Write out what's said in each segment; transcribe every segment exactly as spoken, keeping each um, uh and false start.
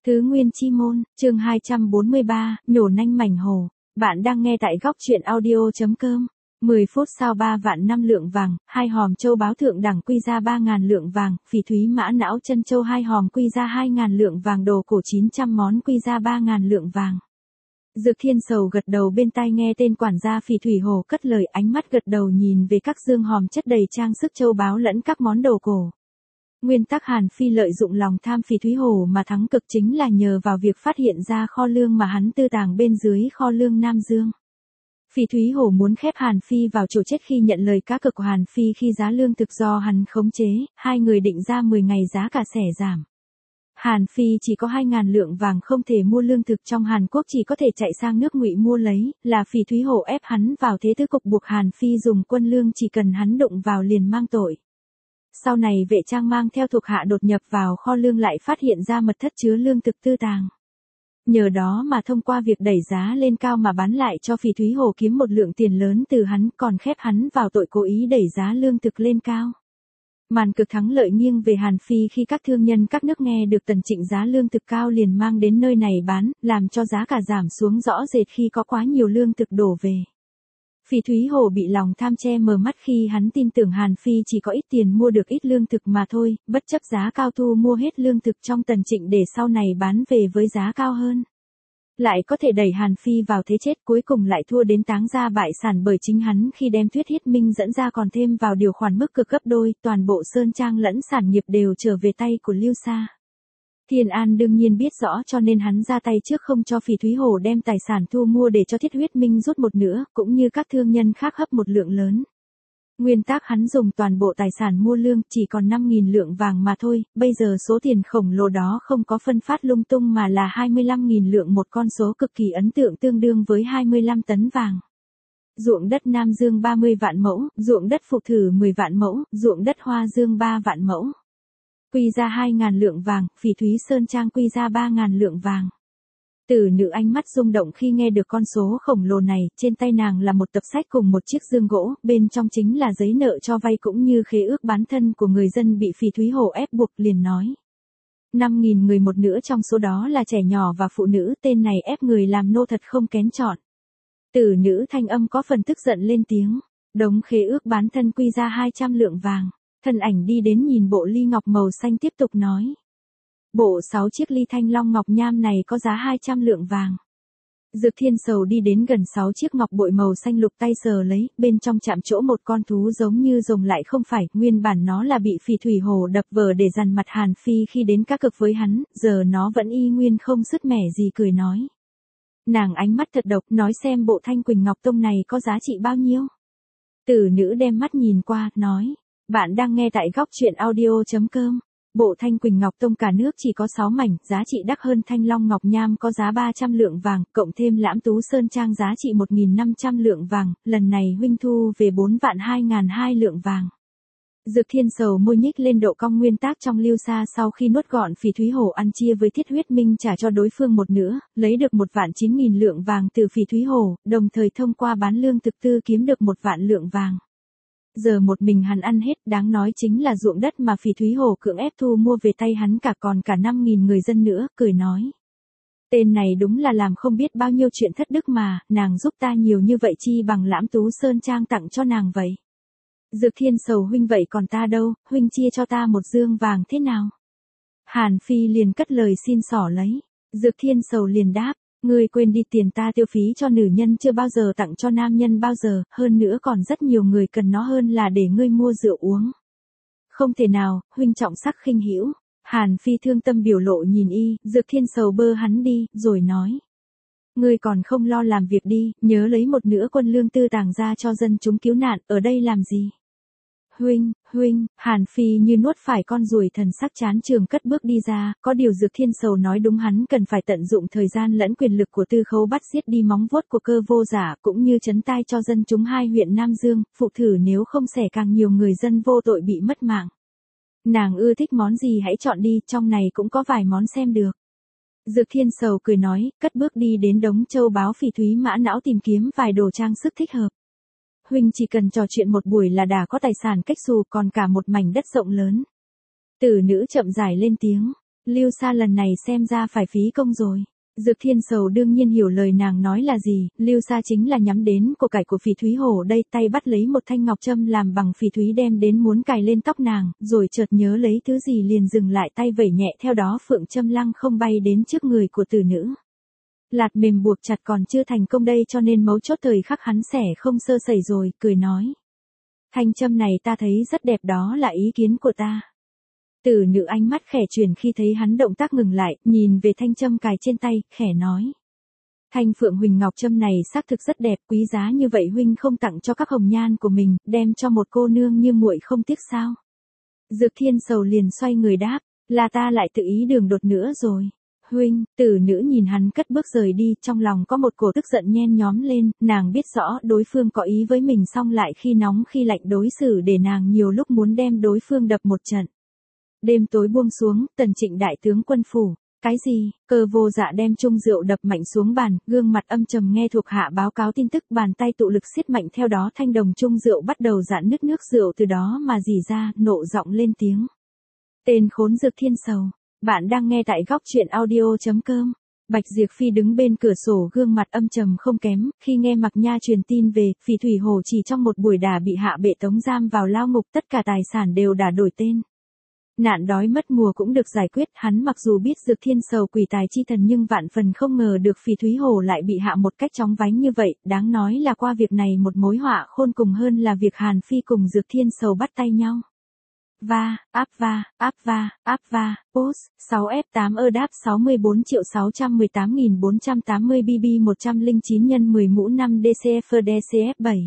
Tứ Nguyên Chi Môn, chương hai trăm bốn mươi ba, nhổ nanh mảnh hổ. Bạn đang nghe tại góc truyện audio.com. mười phút sau ba vạn năm lượng vàng, hai hòm châu báo thượng đẳng quy ra ba ngàn lượng vàng, phỉ thúy mã não chân châu hai hòm quy ra hai ngàn lượng vàng, đồ cổ chín trăm món quy ra ba ngàn lượng vàng. Dược Thiên Sầu gật đầu bên tai nghe tên quản gia Phỉ Thủy Hồ cất lời, ánh mắt gật đầu nhìn về các dương hòm chất đầy trang sức châu báu lẫn các món đồ cổ. Nguyên tắc Hàn Phi lợi dụng lòng tham Phỉ Thúy Hồ mà thắng cực chính là nhờ vào việc phát hiện ra kho lương mà hắn tư tàng bên dưới kho lương Nam Dương. Phỉ Thúy Hồ muốn khép Hàn Phi vào chỗ chết khi nhận lời cá cược của Hàn Phi khi giá lương thực do hắn khống chế, hai người định ra mười ngày giá cả xẻ giảm. Hàn Phi chỉ có hai ngàn lượng vàng không thể mua lương thực trong Hàn Quốc, chỉ có thể chạy sang nước Ngụy mua lấy, là Phỉ Thúy Hồ ép hắn vào thế tứ cục, buộc Hàn Phi dùng quân lương, chỉ cần hắn đụng vào liền mang tội. Sau này vệ trang mang theo thuộc hạ đột nhập vào kho lương lại phát hiện ra mật thất chứa lương thực tư tàng. Nhờ đó mà thông qua việc đẩy giá lên cao mà bán lại cho Phỉ Thúy Hồ kiếm một lượng tiền lớn từ hắn, còn khép hắn vào tội cố ý đẩy giá lương thực lên cao. Màn cực thắng lợi nghiêng về Hàn Phi khi các thương nhân các nước nghe được Tần Trịnh giá lương thực cao liền mang đến nơi này bán, làm cho giá cả giảm xuống rõ rệt khi có quá nhiều lương thực đổ về. Phỉ Thúy Hồ bị lòng tham che mờ mắt khi hắn tin tưởng Hàn Phi chỉ có ít tiền mua được ít lương thực mà thôi, bất chấp giá cao thu mua hết lương thực trong Tần Trịnh để sau này bán về với giá cao hơn. Lại có thể đẩy Hàn Phi vào thế chết, cuối cùng lại thua đến táng ra bại sản bởi chính hắn khi đem Thuyết Hiết Minh dẫn ra còn thêm vào điều khoản mức cực gấp đôi, toàn bộ sơn trang lẫn sản nghiệp đều trở về tay của Lưu Sa. Thiên An đương nhiên biết rõ cho nên hắn ra tay trước, không cho Phỉ Thúy Hồ đem tài sản thu mua để cho Thiết Huyết Minh rút một nửa, cũng như các thương nhân khác hấp một lượng lớn. Nguyên tắc hắn dùng toàn bộ tài sản mua lương, chỉ còn năm nghìn lượng vàng mà thôi, bây giờ số tiền khổng lồ đó không có phân phát lung tung mà là hai mươi lăm nghìn lượng, một con số cực kỳ ấn tượng, tương đương với hai mươi lăm tấn vàng. Ruộng đất Nam Dương ba mươi vạn mẫu, ruộng đất Phục Thử mười vạn mẫu, ruộng đất Hoa Dương ba vạn mẫu. Quy ra hai ngàn lượng vàng, Phỉ Thúy Sơn Trang quy ra ba ngàn lượng vàng. Tử nữ ánh mắt rung động khi nghe được con số khổng lồ này, trên tay nàng là một tập sách cùng một chiếc dương gỗ, bên trong chính là giấy nợ cho vay cũng như khế ước bán thân của người dân bị Phỉ Thúy Hồ ép buộc, liền nói. năm nghìn người, một nửa trong số đó là trẻ nhỏ và phụ nữ, tên này ép người làm nô thật không kén chọn. Tử nữ thanh âm có phần tức giận lên tiếng, đống khế ước bán thân quy ra hai trăm lượng vàng. Thân ảnh đi đến nhìn bộ ly ngọc màu xanh tiếp tục nói. Bộ sáu chiếc ly thanh long ngọc nham này có giá hai trăm lượng vàng. Dược Thiên Sầu đi đến gần sáu chiếc ngọc bội màu xanh lục, tay sờ lấy, bên trong chạm chỗ một con thú giống như rồng lại không phải, nguyên bản nó là bị Phỉ Thủy Hồ đập vờ để dằn mặt Hàn Phi khi đến cá cực với hắn, giờ nó vẫn y nguyên không sứt mẻ gì, cười nói. Nàng ánh mắt thật độc, nói xem bộ Thanh Quỳnh Ngọc Tông này có giá trị bao nhiêu. Tử nữ đem mắt nhìn qua, nói. Bạn đang nghe tại góc truyện audio.com. Bộ Thanh Quỳnh Ngọc Tông cả nước chỉ có sáu mảnh, giá trị đắt hơn Thanh Long Ngọc Nham có giá ba trăm lượng vàng, cộng thêm Lãm Tú Sơn Trang giá trị một nghìn năm trăm lượng vàng, lần này huynh thu về bốn vạn hai ngàn hai lượng vàng. Dược Thiên Sầu môi nhích lên độ cong, nguyên tắc trong Lưu Sa sau khi nuốt gọn Phỉ Thúy Hồ ăn chia với Thiết Huyết Minh trả cho đối phương một nửa, lấy được một vạn chín nghìn lượng vàng từ Phỉ Thúy Hồ, đồng thời thông qua bán lương thực tư kiếm được một vạn lượng vàng. Giờ một mình hắn ăn hết, đáng nói chính là ruộng đất mà Phỉ Thúy Hồ cưỡng ép thu mua về tay hắn cả, còn cả năm nghìn người dân nữa, cười nói. Tên này đúng là làm không biết bao nhiêu chuyện thất đức mà, nàng giúp ta nhiều như vậy chi bằng Lãm Tú Sơn Trang tặng cho nàng vậy. Dược Thiên Sầu huynh, vậy còn ta đâu, huynh chia cho ta một dương vàng thế nào? Hàn Phi liền cất lời xin xỏ lấy. Dược Thiên Sầu liền đáp. Ngươi quên đi, tiền ta tiêu phí cho nữ nhân chưa bao giờ tặng cho nam nhân bao giờ, hơn nữa còn rất nhiều người cần nó hơn là để ngươi mua rượu uống. Không thể nào, huynh trọng sắc khinh hữu. Hàn Phi thương tâm biểu lộ nhìn y, Dược Thiên Sầu bơ hắn đi, rồi nói. Ngươi còn không lo làm việc đi, nhớ lấy một nửa quân lương tư tàng ra cho dân chúng cứu nạn, ở đây làm gì? Huynh, huynh, Hàn Phi như nuốt phải con ruồi, thần sắc chán trường cất bước đi ra, có điều Dược Thiên Sầu nói đúng, hắn cần phải tận dụng thời gian lẫn quyền lực của Tư Khấu bắt giết đi móng vuốt của Cơ Vô Giả, cũng như chấn tai cho dân chúng hai huyện Nam Dương, Phục Thử, nếu không xẻ càng nhiều người dân vô tội bị mất mạng. Nàng ưa thích món gì hãy chọn đi, trong này cũng có vài món xem được. Dược Thiên Sầu cười nói, cất bước đi đến đống châu báu Phỉ Thúy mã não tìm kiếm vài đồ trang sức thích hợp. Huynh chỉ cần trò chuyện một buổi là đã có tài sản cách xù, còn cả một mảnh đất rộng lớn. Tử nữ chậm rãi lên tiếng. Lưu Sa lần này xem ra phải phí công rồi. Dược Thiên Sầu đương nhiên hiểu lời nàng nói là gì, Lưu Sa chính là nhắm đến của cải của Phỉ Thúy Hổ đây, tay bắt lấy một thanh ngọc châm làm bằng phỉ thúy đem đến muốn cài lên tóc nàng, rồi chợt nhớ lấy thứ gì liền dừng lại tay vẩy nhẹ theo đó phượng châm lăng không bay đến trước người của tử nữ. Lạt mềm buộc chặt còn chưa thành công đây cho nên mấu chốt thời khắc hắn xẻ không sơ sẩy rồi, cười nói. Thanh châm này ta thấy rất đẹp đó là ý kiến của ta. Tử nữ ánh mắt khẽ chuyển khi thấy hắn động tác ngừng lại, nhìn về thanh châm cài trên tay, khẽ nói. Thanh Phượng Huỳnh Ngọc châm này xác thực rất đẹp, quý giá như vậy huynh không tặng cho các hồng nhan của mình, đem cho một cô nương như muội không tiếc sao? Dược Thiên Sầu liền xoay người đáp, là ta lại tự ý đường đột nữa rồi. Huynh, tử nữ nhìn hắn cất bước rời đi, trong lòng có một cổ tức giận nhen nhóm lên, nàng biết rõ đối phương có ý với mình song lại khi nóng khi lạnh đối xử để nàng nhiều lúc muốn đem đối phương đập một trận. Đêm tối buông xuống, Tần Trịnh đại tướng quân phủ. Cái gì? Cơ Vô Dạ đem chung rượu đập mạnh xuống bàn, gương mặt âm trầm nghe thuộc hạ báo cáo tin tức, bàn tay tụ lực siết mạnh theo đó thanh đồng chung rượu bắt đầu rạn nứt, nước rượu từ đó mà rỉ ra, nộ giọng lên tiếng. Tên khốn Dược Thiên Sầu. Bạn đang nghe tại góc truyện audio chấm com. Bạch Diệp Phi đứng bên cửa sổ gương mặt âm trầm không kém, khi nghe Mạc Nha truyền tin về, Phỉ Thủy Hồ chỉ trong một buổi đà bị hạ bệ tống giam vào lao ngục, tất cả tài sản đều đã đổi tên. Nạn đói mất mùa cũng được giải quyết, hắn mặc dù biết Dược Thiên Sầu quỷ tài chi thần nhưng vạn phần không ngờ được Phỉ Thúy Hồ lại bị hạ một cách chóng vánh như vậy, đáng nói là qua việc này một mối họa khôn cùng hơn là việc Hàn Phi cùng Dược Thiên Sầu bắt tay nhau. Va, áp va, áp va, áp va, post, sáu F tám ơ đáp sáu mươi bốn triệu sáu trăm mười tám nghìn bốn trăm tám mươi B B một trăm lẻ chín nhân mười mũ năm D C F D C F bảy.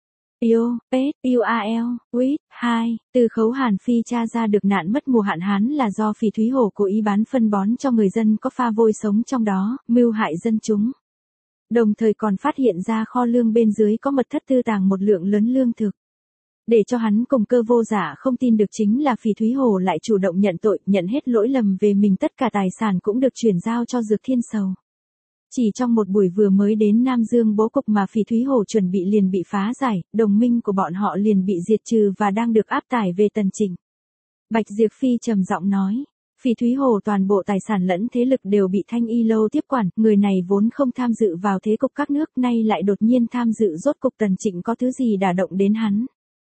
Yêu, Pet, U A L, Wit, hai, từ khấu Hàn Phi tra ra được nạn mất mùa hạn hán là do Phỉ Thúy Hồ cố ý bán phân bón cho người dân có pha vôi sống trong đó, mưu hại dân chúng. Đồng thời còn phát hiện ra kho lương bên dưới có mật thất tư tàng một lượng lớn lương thực. Để cho hắn cùng Cơ Vô Dạ không tin được chính là Phỉ Thúy Hồ lại chủ động nhận tội, nhận hết lỗi lầm về mình, tất cả tài sản cũng được chuyển giao cho Dược Thiên Sầu. Chỉ trong một buổi vừa mới đến Nam Dương bố cục mà Phỉ Thúy Hồ chuẩn bị liền bị phá giải, đồng minh của bọn họ liền bị diệt trừ và đang được áp tải về Tần Trịnh. Bạch Diệp Phi trầm giọng nói, Phỉ Thúy Hồ toàn bộ tài sản lẫn thế lực đều bị Thanh Y Lâu tiếp quản, người này vốn không tham dự vào thế cục các nước, nay lại đột nhiên tham dự, rốt cục Tần Trịnh có thứ gì đả động đến hắn.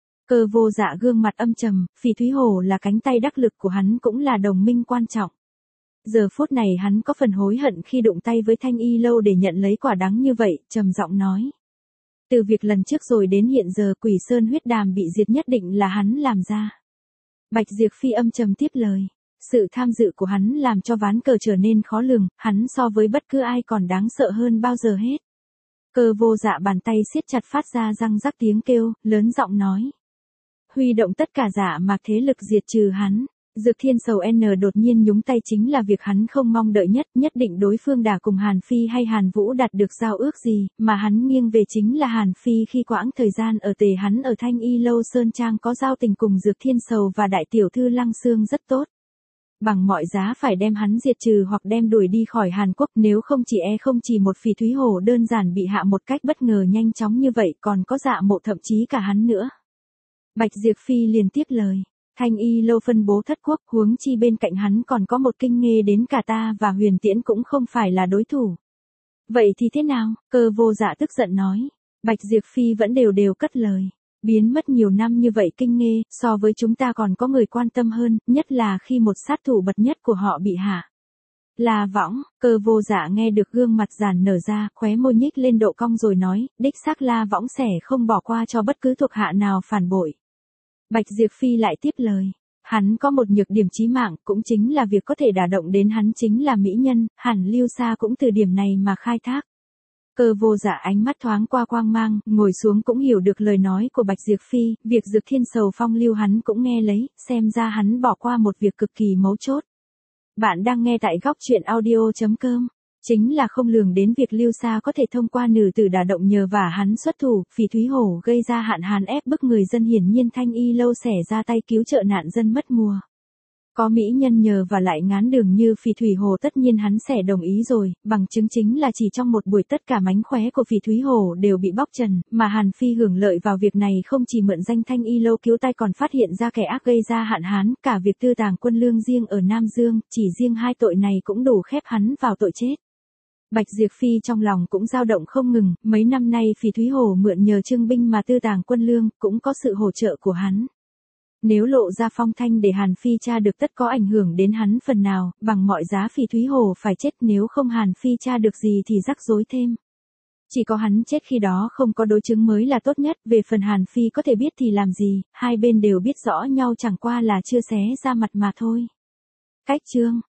Cơ Vô Dạ gương mặt âm trầm, Phỉ Thúy Hồ là cánh tay đắc lực của hắn cũng là đồng minh quan trọng. Giờ phút này hắn có phần hối hận khi đụng tay với Thanh Y Lâu để nhận lấy quả đắng như vậy, trầm giọng nói. Từ việc lần trước rồi đến hiện giờ Quỷ Sơn huyết đàm bị diệt nhất định là hắn làm ra. Bạch Diệp Phi âm trầm tiếp lời. Sự tham dự của hắn làm cho ván cờ trở nên khó lường, hắn so với bất cứ ai còn đáng sợ hơn bao giờ hết. Cơ Vô Dạ bàn tay siết chặt phát ra răng rắc tiếng kêu, lớn giọng nói. Huy động tất cả Dạ Mạc thế lực diệt trừ hắn. Dược Thiên Sầu N đột nhiên nhúng tay chính là việc hắn không mong đợi nhất, nhất định đối phương đã cùng Hàn Phi hay Hàn Vũ đạt được giao ước gì, mà hắn nghiêng về chính là Hàn Phi khi quãng thời gian ở tề hắn ở Thanh Y Lâu Sơn Trang có giao tình cùng Dược Thiên Sầu và đại tiểu thư Lăng Xương rất tốt. Bằng mọi giá phải đem hắn diệt trừ hoặc đem đuổi đi khỏi Hàn Quốc, nếu không chỉ e không chỉ một Phỉ Thúy Hồ đơn giản bị hạ một cách bất ngờ nhanh chóng như vậy, còn có Dạ Mộ thậm chí cả hắn nữa. Bạch Diệp Phi liền tiếp lời. Thanh Y Lâu phân bố thất quốc, huống chi bên cạnh hắn còn có một kinh nghê đến cả ta và Huyền Tiễn cũng không phải là đối thủ. Vậy thì thế nào? Cơ Vô Dạ tức giận nói. Bạch Diệp Phi vẫn đều đều cất lời. Biến mất nhiều năm như vậy kinh nghê, so với chúng ta còn có người quan tâm hơn, nhất là khi một sát thủ bậc nhất của họ bị hạ. La Võng, Cơ Vô Dạ nghe được gương mặt giàn nở ra, khóe môi nhích lên độ cong rồi nói, đích xác La Võng sẽ không bỏ qua cho bất cứ thuộc hạ nào phản bội. Bạch Diệp Phi lại tiếp lời, hắn có một nhược điểm chí mạng, cũng chính là việc có thể đả động đến hắn chính là mỹ nhân, hẳn Lưu Sa cũng từ điểm này mà khai thác. Cơ Vô Dạ ánh mắt thoáng qua quang mang, ngồi xuống cũng hiểu được lời nói của Bạch Diệp Phi, việc Dược Thiên Sầu phong lưu hắn cũng nghe lấy, xem ra hắn bỏ qua một việc cực kỳ mấu chốt. Bạn đang nghe tại góc truyện audio chấm com. Chính là không lường đến việc Lưu Sa có thể thông qua nữ tử đả động nhờ vả hắn xuất thủ, Phỉ Thúy Hồ gây ra hạn hán ép bức người dân, hiển nhiên Thanh Y Lâu xẻ ra tay cứu trợ nạn dân mất mùa. Có mỹ nhân nhờ và lại ngán đường như Phỉ Thúy Hồ tất nhiên hắn sẽ đồng ý rồi, bằng chứng chính là chỉ trong một buổi tất cả mánh khóe của Phỉ Thúy Hồ đều bị bóc trần, mà Hàn Phi hưởng lợi vào việc này không chỉ mượn danh thanh y lâu cứu tay còn phát hiện ra kẻ ác gây ra hạn hán, cả việc tư tàng quân lương riêng ở Nam Dương, chỉ riêng hai tội này cũng đủ khép hắn vào tội chết. Bạch Diệp Phi trong lòng cũng dao động không ngừng, mấy năm nay Phỉ Thúy Hồ mượn nhờ trương binh mà tư tàng quân lương, cũng có sự hỗ trợ của hắn. Nếu lộ ra phong thanh để Hàn Phi tra được tất có ảnh hưởng đến hắn phần nào, bằng mọi giá Phỉ Thúy Hồ phải chết, nếu không Hàn Phi tra được gì thì rắc rối thêm. Chỉ có hắn chết khi đó không có đối chứng mới là tốt nhất, về phần Hàn Phi có thể biết thì làm gì, hai bên đều biết rõ nhau chẳng qua là chưa xé ra mặt mà thôi. Cách chương